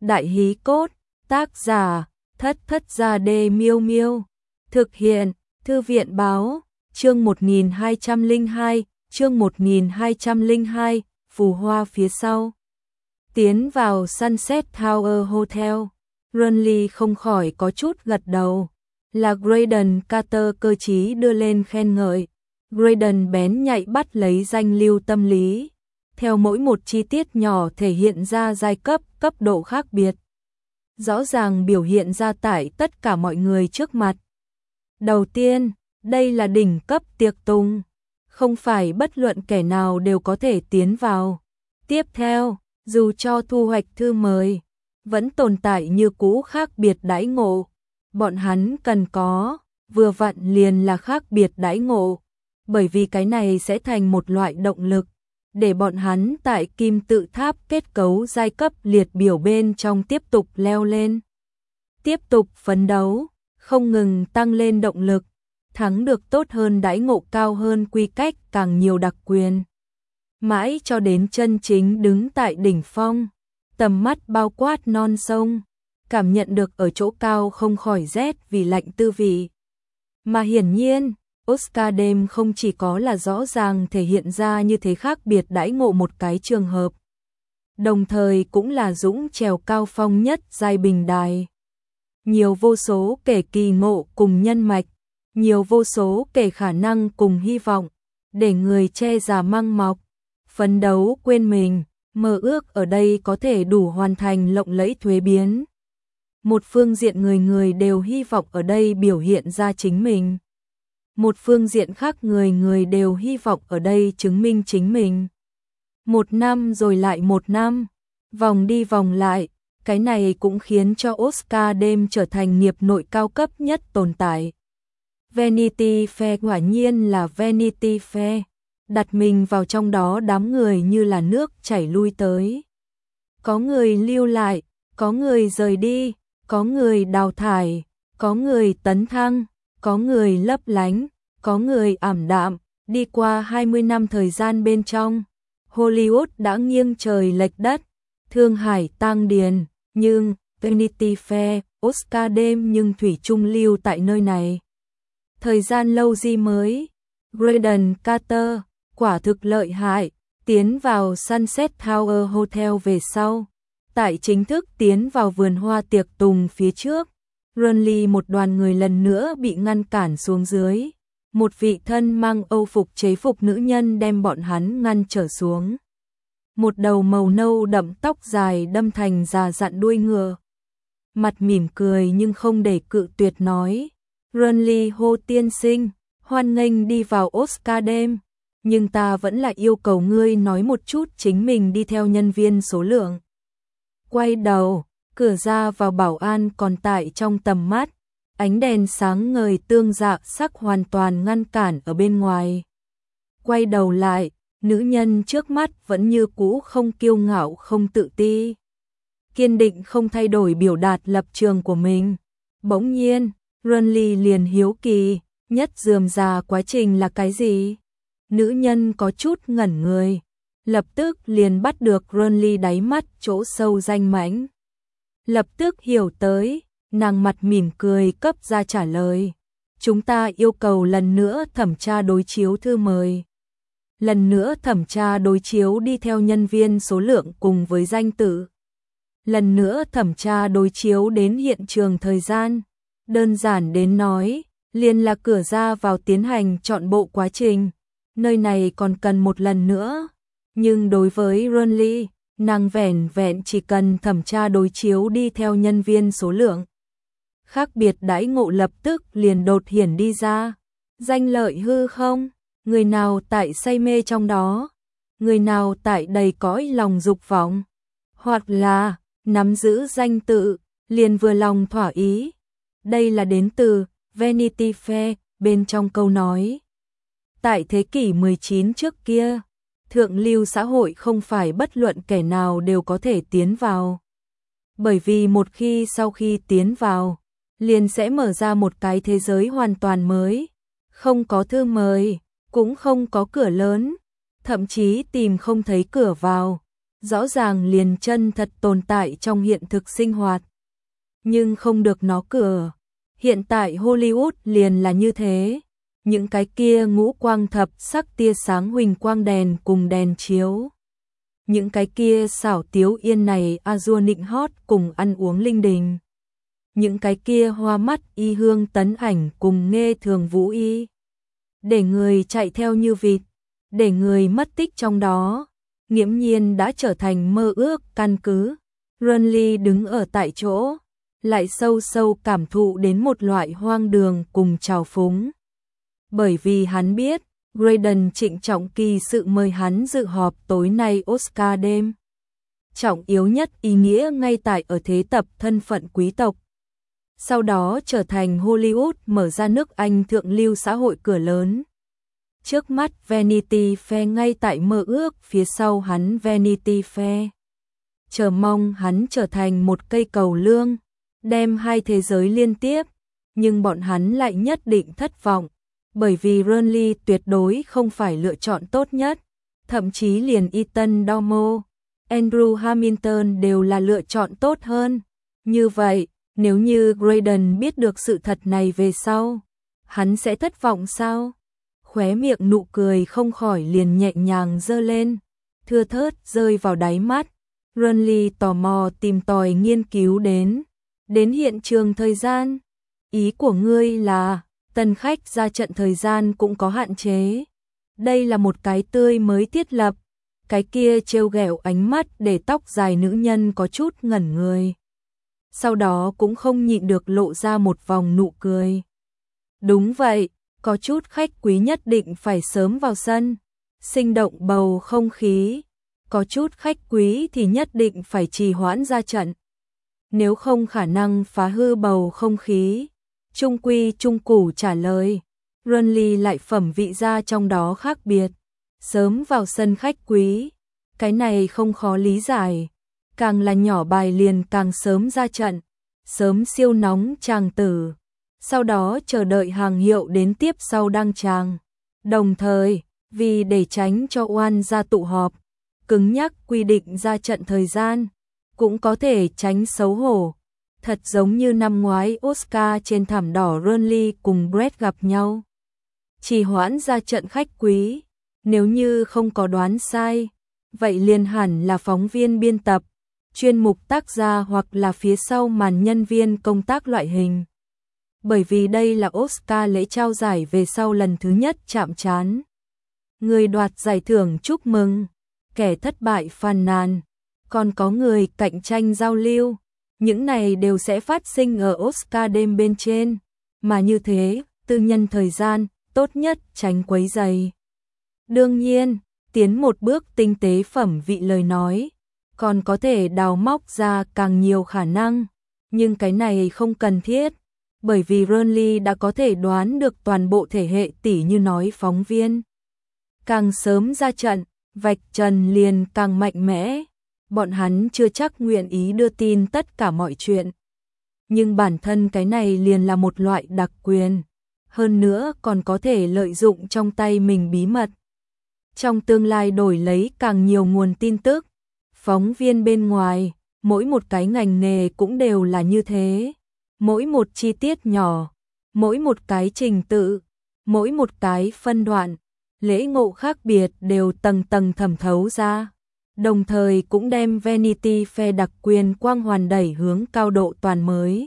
Đại hí cốt, tác giả, Thất Thất Gia Đê Miêu Miêu. Thực hiện, Thư viện báo, chương 1202, chương 1202, phù hoa phía sau. Tiến vào Sunset Tower Hotel, Renly không khỏi có chút gật đầu. Là Graydon Carter cơ trí đưa lên khen ngợi. Graydon bén nhạy bắt lấy danh lưu tâm lý. Theo mỗi một chi tiết nhỏ thể hiện ra giai cấp, cấp độ khác biệt. Rõ ràng biểu hiện ra tại tất cả mọi người trước mặt. Đầu tiên, đây là đỉnh cấp tiệc tùng. Không phải bất luận kẻ nào đều có thể tiến vào. Tiếp theo, dù cho thu hoạch thư mời, vẫn tồn tại như cũ khác biệt đãi ngộ. Bọn hắn cần có, vừa vặn liền là khác biệt đãi ngộ. Bởi vì cái này sẽ thành một loại động lực, để bọn hắn tại kim tự tháp kết cấu giai cấp liệt biểu bên trong tiếp tục leo lên. Tiếp tục phấn đấu, không ngừng tăng lên động lực, thắng được tốt hơn đãi ngộ cao hơn quy cách càng nhiều đặc quyền. Mãi cho đến chân chính đứng tại đỉnh phong, tầm mắt bao quát non sông, cảm nhận được ở chỗ cao không khỏi rét vì lạnh tư vị. Mà hiển nhiên, Oscar đêm không chỉ có là rõ ràng thể hiện ra như thế khác biệt đãi ngộ một cái trường hợp, đồng thời cũng là dũng trèo cao phong nhất giai bình đài. Nhiều vô số kể kỳ ngộ cùng nhân mạch, nhiều vô số kể khả năng cùng hy vọng, để người che già mang mọc, phấn đấu quên mình, mơ ước ở đây có thể đủ hoàn thành lộng lẫy thuế biến. Một phương diện người người đều hy vọng ở đây biểu hiện ra chính mình. Một phương diện khác người người đều hy vọng ở đây chứng minh chính mình. Một năm rồi lại một năm, vòng đi vòng lại, cái này cũng khiến cho Oscar đêm trở thành nghiệp nội cao cấp nhất tồn tại. Vanity Fair quả nhiên là Vanity Fair, đặt mình vào trong đó đám người như là nước chảy lui tới. Có người lưu lại, có người rời đi, có người đào thải, có người tấn thăng, có người lấp lánh, có người ảm đạm. Đi qua 20 năm thời gian bên trong, Hollywood đã nghiêng trời lệch đất, Thương Hải tang điền, nhưng Vanity Fair, Oscar đêm nhưng thủy chung lưu tại nơi này. Thời gian lâu gì mới, Graydon Carter quả thực lợi hại, tiến vào Sunset Tower Hotel về sau. Tại chính thức tiến vào vườn hoa tiệc tùng phía trước, Renly một đoàn người lần nữa bị ngăn cản xuống dưới. Một vị thân mang âu phục chế phục nữ nhân đem bọn hắn ngăn trở xuống. Một đầu màu nâu đậm tóc dài đâm thành già dặn đuôi ngựa. Mặt mỉm cười nhưng không để cự tuyệt nói. Renly hô tiên sinh, hoan nghênh đi vào Oscar đêm. Nhưng ta vẫn là yêu cầu ngươi nói một chút chính mình đi theo nhân viên số lượng. Quay đầu, cửa ra vào bảo an còn tại trong tầm mắt. Ánh đèn sáng ngời tương dạ sắc hoàn toàn ngăn cản ở bên ngoài. Quay đầu lại, nữ nhân trước mắt vẫn như cũ không kiêu ngạo không tự ti. Kiên định không thay đổi biểu đạt lập trường của mình. Bỗng nhiên, Renly liền hiếu kỳ, nhất rườm rà quá trình là cái gì? Nữ nhân có chút ngẩn người, lập tức liền bắt được Renly đáy mắt chỗ sâu danh mãnh. Lập tức hiểu tới, nàng mặt mỉm cười cấp ra trả lời. Chúng ta yêu cầu lần nữa thẩm tra đối chiếu thư mời. Lần nữa thẩm tra đối chiếu đi theo nhân viên số lượng cùng với danh tự. Lần nữa thẩm tra đối chiếu đến hiện trường thời gian. Đơn giản đến nói, liền là cửa ra vào tiến hành chọn bộ quá trình. Nơi này còn cần một lần nữa. Nhưng đối với Renly, nàng vẻn vẹn chỉ cần thẩm tra đối chiếu đi theo nhân viên số lượng. Khác biệt đãi ngộ lập tức liền đột hiển đi ra. Danh lợi hư không? Người nào tại say mê trong đó? Người nào tại đầy cõi lòng dục vọng? Hoặc là nắm giữ danh tự, liền vừa lòng thỏa ý. Đây là đến từ Vanity Fair bên trong câu nói. Tại thế kỷ 19 trước kia, thượng lưu xã hội không phải bất luận kẻ nào đều có thể tiến vào. Bởi vì một khi sau khi tiến vào, liền sẽ mở ra một cái thế giới hoàn toàn mới. Không có thư mời, cũng không có cửa lớn, thậm chí tìm không thấy cửa vào. rõ ràng liền chân thật tồn tại trong hiện thực sinh hoạt. Nhưng không được nó cửa. Hiện tại Hollywood liền là như thế. Những cái kia ngũ quang thập sắc tia sáng huỳnh quang đèn cùng đèn chiếu. Những cái kia xảo tiếu yên này azure nịnh hót cùng ăn uống linh đình. Những cái kia hoa mắt y hương tấn ảnh cùng nghe thường vũ y. Để người chạy theo như vịt, để người mất tích trong đó, nghiễm nhiên đã trở thành mơ ước căn cứ. Renly đứng ở tại chỗ, lại sâu sâu cảm thụ đến một loại hoang đường cùng trào phúng. Bởi vì hắn biết, Graydon trịnh trọng kỳ sự mời hắn dự họp tối nay Oscar đêm. Trọng yếu nhất ý nghĩa ngay tại ở thế tập thân phận quý tộc. Sau đó trở thành Hollywood mở ra nước Anh thượng lưu xã hội cửa lớn. Trước mắt Vanity Fair ngay tại mơ ước, phía sau hắn Vanity Fair. Chờ mong hắn trở thành một cây cầu lương, đem hai thế giới liên tiếp, nhưng bọn hắn lại nhất định thất vọng, bởi vì Renly tuyệt đối không phải lựa chọn tốt nhất, thậm chí liền Ethan Dormo, Andrew Hamilton đều là lựa chọn tốt hơn. Như vậy, nếu như Graydon biết được sự thật này về sau, hắn sẽ thất vọng sao? Khóe miệng nụ cười không khỏi liền nhẹ nhàng giơ lên, thưa thớt rơi vào đáy mắt. Renly tò mò tìm tòi nghiên cứu đến hiện trường thời gian. Ý của ngươi là, tân khách ra trận thời gian cũng có hạn chế. Đây là một cái tươi mới thiết lập. Cái kia trêu ghẹo ánh mắt để tóc dài nữ nhân có chút ngẩn người. Sau đó cũng không nhịn được lộ ra một vòng nụ cười. Đúng vậy, có chút khách quý nhất định phải sớm vào sân, sinh động bầu không khí. Có chút khách quý thì nhất định phải trì hoãn ra trận. Nếu không khả năng phá hư bầu không khí. Trung quy trung củ trả lời. Renly lại phẩm vị ra trong đó khác biệt. Sớm vào sân khách quý. Cái này không khó lý giải. Càng là nhỏ bài liền càng sớm ra trận. Sớm siêu nóng tràng tử. Sau đó chờ đợi hàng hiệu đến tiếp sau đăng tràng. Đồng thời, vì để tránh cho oan gia tụ họp, cứng nhắc quy định ra trận thời gian, cũng có thể tránh xấu hổ. Thật giống như năm ngoái Oscar trên thảm đỏ Renly cùng Brett gặp nhau. Chỉ hoãn ra trận khách quý, nếu như không có đoán sai, vậy liền hẳn là phóng viên biên tập, chuyên mục tác gia hoặc là phía sau màn nhân viên công tác loại hình. Bởi vì đây là Oscar lễ trao giải về sau lần thứ nhất chạm trán. Người đoạt giải thưởng chúc mừng, kẻ thất bại phàn nàn, còn có người cạnh tranh giao lưu. Những này đều sẽ phát sinh ở Oscar đêm bên trên, mà như thế, tư nhân thời gian, tốt nhất tránh quấy rầy. Đương nhiên, tiến một bước tinh tế phẩm vị lời nói, còn có thể đào móc ra càng nhiều khả năng, nhưng cái này không cần thiết, bởi vì Renly đã có thể đoán được toàn bộ thể hệ tỉ như nói phóng viên. Càng sớm ra trận, vạch trần liền càng mạnh mẽ. Bọn hắn chưa chắc nguyện ý đưa tin tất cả mọi chuyện. Nhưng bản thân cái này liền là một loại đặc quyền. Hơn nữa còn có thể lợi dụng trong tay mình bí mật. Trong tương lai đổi lấy càng nhiều nguồn tin tức. Phóng viên bên ngoài, mỗi một cái ngành nghề cũng đều là như thế. Mỗi một chi tiết nhỏ, mỗi một cái trình tự, mỗi một cái phân đoạn, lễ ngộ khác biệt đều tầng tầng thẩm thấu ra. Đồng thời cũng đem Vanity Fair đặc quyền quang hoàn đẩy hướng cao độ toàn mới.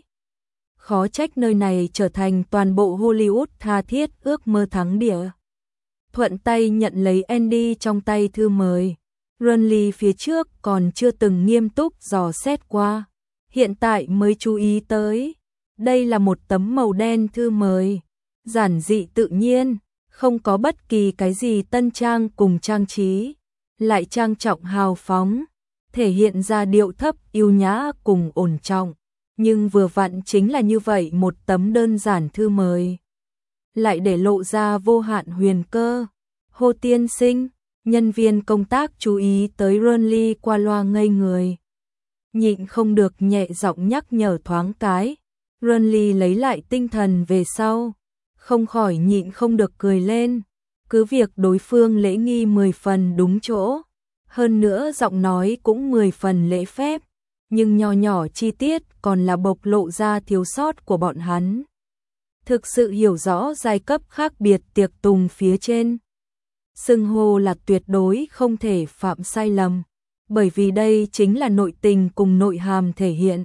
Khó trách nơi này trở thành toàn bộ Hollywood tha thiết ước mơ thắng địa. Thuận tay nhận lấy Andy trong tay thư mời. Renly phía trước còn chưa từng nghiêm túc dò xét qua. Hiện tại mới chú ý tới. Đây là một tấm màu đen thư mời. Giản dị tự nhiên, không có bất kỳ cái gì tân trang cùng trang trí. Lại trang trọng hào phóng, thể hiện ra điệu thấp yêu nhã cùng ổn trọng, nhưng vừa vặn chính là như vậy một tấm đơn giản thư mời, lại để lộ ra vô hạn huyền cơ. Hồ tiên sinh, nhân viên công tác chú ý tới Renly qua loa ngây người, nhịn không được nhẹ giọng nhắc nhở thoáng cái. Renly lấy lại tinh thần về sau, không khỏi nhịn không được cười lên. Cứ việc đối phương lễ nghi 10 phần đúng chỗ, Hơn nữa giọng nói cũng 10 phần lễ phép, nhưng nho nhỏ chi tiết còn là bộc lộ ra thiếu sót của bọn hắn. Thực sự hiểu rõ giai cấp khác biệt tiệc tùng phía trên. Xưng hô là tuyệt đối không thể phạm sai lầm, bởi vì đây chính là nội tình cùng nội hàm thể hiện.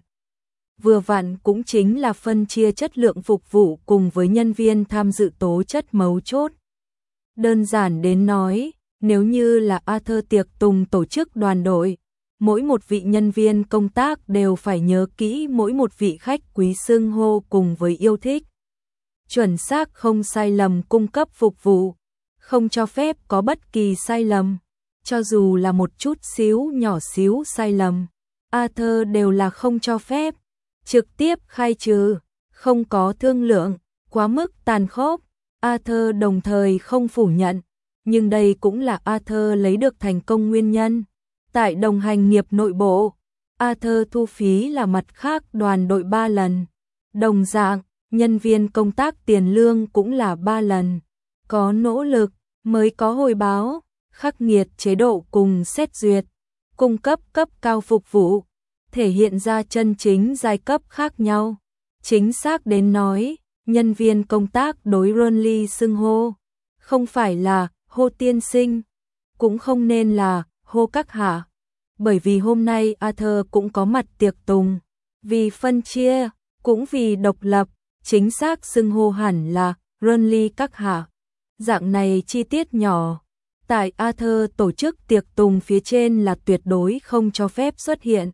Vừa vặn cũng chính là phân chia chất lượng phục vụ cùng với nhân viên tham dự tố chất mấu chốt. Đơn giản đến nói, nếu như là Arthur tiệc tùng tổ chức đoàn đội, mỗi một vị nhân viên công tác đều phải nhớ kỹ mỗi một vị khách quý xưng hô cùng với yêu thích. Chuẩn xác không sai lầm cung cấp phục vụ, không cho phép có bất kỳ sai lầm, cho dù là một chút xíu nhỏ xíu sai lầm, Arthur đều là không cho phép, trực tiếp khai trừ, không có thương lượng, quá mức tàn khốc. Arthur đồng thời không phủ nhận, nhưng đây cũng là Arthur lấy được thành công nguyên nhân. Tại đồng hành nghiệp nội bộ, Arthur thu phí là mặt khác đoàn đội 3 lần. Đồng dạng, nhân viên công tác tiền lương cũng là 3 lần. Có nỗ lực mới có hồi báo, khắc nghiệt chế độ cùng xét duyệt, cung cấp cấp cao phục vụ, thể hiện ra chân chính giai cấp khác nhau. Chính xác đến nói, nhân viên công tác đối Ronly xưng hô, không phải là hô tiên sinh, cũng không nên là hô các hạ, bởi vì hôm nay Arthur cũng có mặt tiệc tùng, vì phân chia, cũng vì độc lập, chính xác xưng hô hẳn là Ronly các hạ. Dạng này chi tiết nhỏ, tại Arthur tổ chức tiệc tùng phía trên là tuyệt đối không cho phép xuất hiện.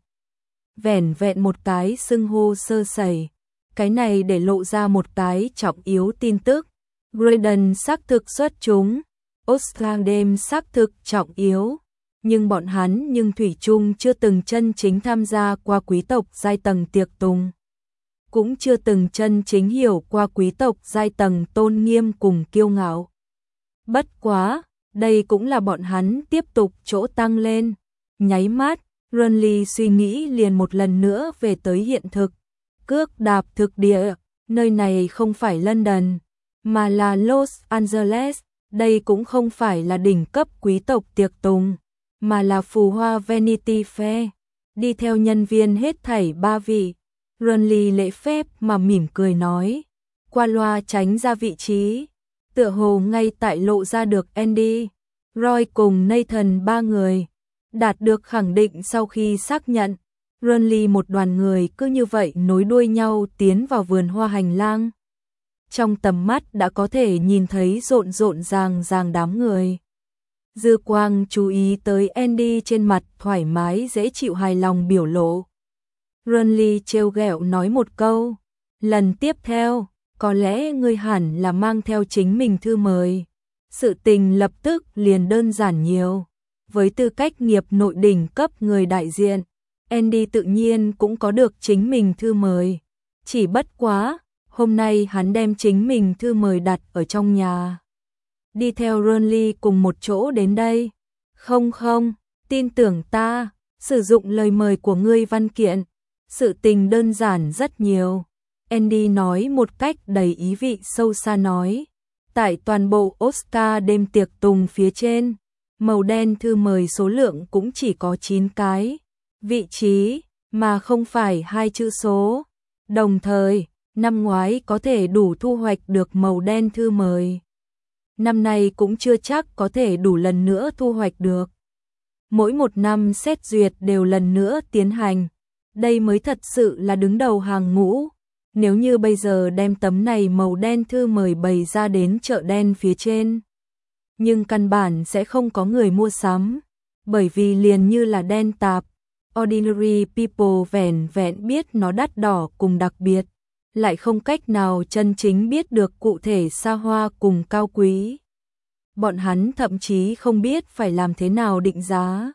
Vẻn vẹn một cái xưng hô sơ sẩy, cái này để lộ ra một cái trọng yếu tin tức. Graydon xác thực xuất chúng, Ostrandem xác thực trọng yếu, nhưng bọn hắn thủy chung chưa từng chân chính tham gia qua quý tộc giai tầng tiệc tùng, cũng chưa từng chân chính hiểu qua quý tộc giai tầng tôn nghiêm cùng kiêu ngạo. Bất quá, đây cũng là bọn hắn tiếp tục chỗ tăng lên. Nháy mắt, Ronly suy nghĩ liền một lần nữa về tới hiện thực. Cước đạp thực địa, nơi này không phải London, mà là Los Angeles. Đây cũng không phải là đỉnh cấp quý tộc tiệc tùng, mà là phù hoa Vanity Fair. Đi theo nhân viên hết thảy 3 vị, Ronly lễ phép mà mỉm cười nói, qua loa tránh ra vị trí, tựa hồ ngay tại lộ ra được Andy, Roy cùng Nathan 3 người. Đạt được khẳng định sau khi xác nhận, Ronly một đoàn người cứ như vậy nối đuôi nhau tiến vào vườn hoa hành lang. Trong tầm mắt đã có thể nhìn thấy rộn rộn ràng đám người. Dư quang chú ý tới Andy trên mặt thoải mái dễ chịu hài lòng biểu lộ. Ronly trêu ghẹo nói một câu, lần tiếp theo, có lẽ ngươi hẳn là mang theo chính mình thư mời. Sự tình lập tức liền đơn giản nhiều. Với tư cách nghiệp nội đỉnh cấp người đại diện, Andy tự nhiên cũng có được chính mình thư mời. Chỉ bất quá, hôm nay hắn đem chính mình thư mời đặt ở trong nhà. Đi theo Ronly cùng một chỗ đến đây. Không, tin tưởng ta, sử dụng lời mời của ngươi văn kiện. Sự tình đơn giản rất nhiều. Andy nói một cách đầy ý vị sâu xa nói. Tại toàn bộ Oscar đêm tiệc tùng phía trên, màu đen thư mời số lượng cũng chỉ có 9 cái. Vị trí, mà không phải 2 chữ số. Đồng thời, năm ngoái có thể đủ thu hoạch được màu đen thư mời. Năm nay cũng chưa chắc có thể đủ lần nữa thu hoạch được. Mỗi một năm xét duyệt đều lần nữa tiến hành. Đây mới thật sự là đứng đầu hàng ngũ. Nếu như bây giờ đem tấm này màu đen thư mời bày ra đến chợ đen phía trên, nhưng căn bản sẽ không có người mua sắm, bởi vì liền như là đen tạp, ordinary people vẻn vẹn biết nó đắt đỏ cùng đặc biệt, lại không cách nào chân chính biết được cụ thể xa hoa cùng cao quý. Bọn hắn thậm chí không biết phải làm thế nào định giá.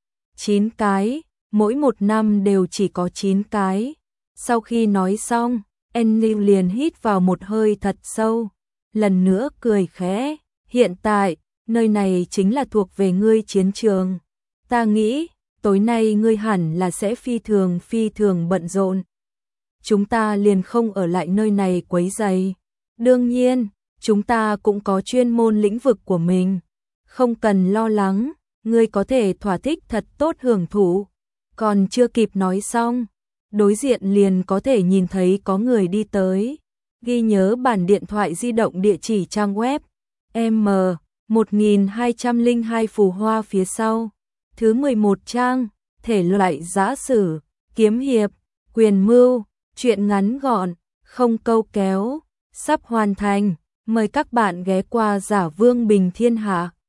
9 cái, mỗi một năm đều chỉ có 9 cái. Sau khi nói xong, Annie liền hít vào một hơi thật sâu, lần nữa cười khẽ, hiện tại, nơi này chính là thuộc về ngươi chiến trường. Ta nghĩ, tối nay ngươi hẳn là sẽ phi thường bận rộn. Chúng ta liền không ở lại nơi này quấy rầy. Đương nhiên, chúng ta cũng có chuyên môn lĩnh vực của mình, không cần lo lắng. ngươi có thể thỏa thích thật tốt hưởng thụ. Còn chưa kịp nói xong, đối diện liền có thể nhìn thấy có người đi tới. Ghi nhớ bản điện thoại di động địa chỉ trang web M1202 phù hoa phía sau. Thứ 11 trang, thể loại giã sử, kiếm hiệp, quyền mưu, truyện ngắn gọn, không câu kéo, sắp hoàn thành. Mời các bạn ghé qua Giả Vương Bình Thiên Hạ.